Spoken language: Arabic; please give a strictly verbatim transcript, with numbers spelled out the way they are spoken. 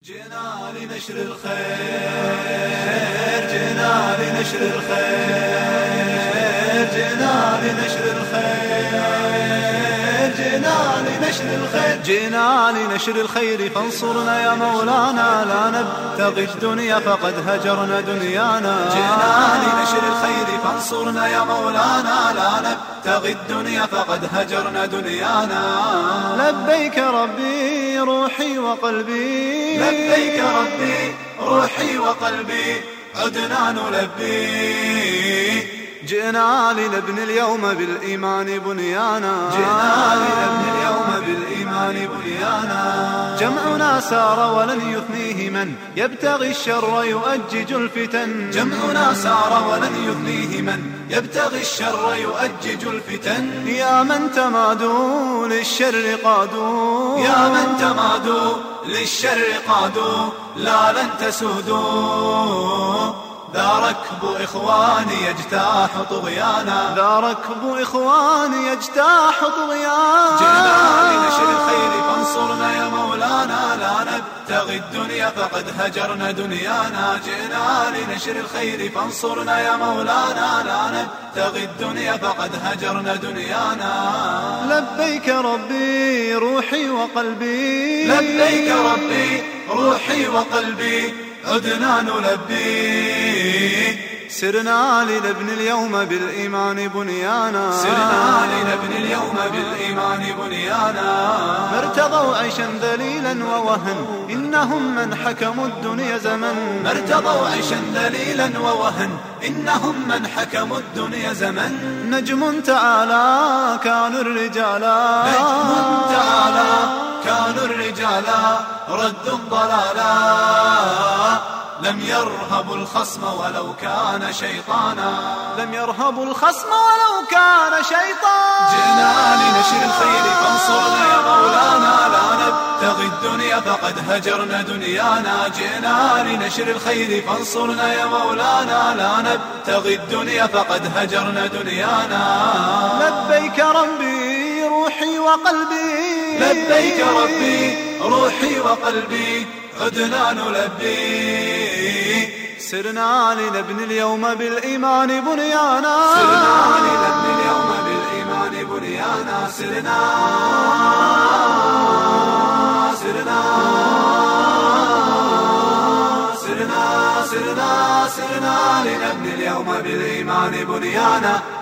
جئنا لنشر الخير، جئنا لنشر الخير، جئنا لنشر الخير، جئنا لنشر الخير، جئنا لنشر الخير فانصرنا يا مولانا، لا نبتغي الدنيا فقد هجرنا دنيانا. جئنا لنشر الخير فانصرنا يا مولانا، لا نبتغي الدنيا فقد هجرنا دنيانا. لبيك ربي روحي وقلبي، لبيك ربي روحي وقلبي، عدنا نلبي. جئنا لنبني اليوم بالإيمان بنيانا، جئنا لنبني اليوم بالإيمان بنيانا. جمعنا سار ولن يثنيه من يبتغي الشر يؤجج الفتن، جمعنا سار ولن يثنيه من يبتغي الشر يؤجج الفتن. يا من تمادوا للشر قادوا، يا من تمادوا للشر قادوا، لا لن تسودوا. ذا ركب إخواني يجتاح طغيانا، ذا ركب إخواني يجتاح طغيانا. جئنا لنشر الخير فانصرنا يا مولانا، لا نبتغي الدنيا فقد هجرنا دنيانا. جئنا لنشر الخير فانصرنا يا مولانا، لا نبتغي الدنيا فقد هجرنا دنيانا. لبيك ربي روحي وقلبي، لبيك ربي روحي وقلبي، عدنا نلبي. سرنا لنبني اليوم بالإيمان بنيانا، سرنا لنبني اليوم بالإيمان بنيانا. ما ارتضوا عيشا ذليلا ووهن، إنهم من حكموا الدنيا زمن. ما ارتضوا عيشا ذليلا ووهن، إنهم من حكموا الدنيا زمن. نجم تعالى كانوا الرجالا، نجم تعالى كانوا الرجالا، ردوا الضلالا. لم يرهبوا الخصم ولو كان شيطانا، لم يرهبوا الخصم ولو كان شيطانا. جئنا لنشر الخير فانصرنا يا مولانا، لا نبتغي الدنيا فقد هجرنا دنيانا. جئنا لنشر الخير فانصرنا يا مولانا، لا نبتغي الدنيا فقد هجرنا دنيانا. لبيك ربي روحي وقلبي، لبيك ربي روحي وقلبي، عدنا نلبي. سرنا لنبني اليوم بالإيمان بنيانا، سرنا لنبني اليوم بالإيمان بنيانا. سرنا سرنا سرنا سرنا سرنا لنبني اليوم بالإيمان بنيانا.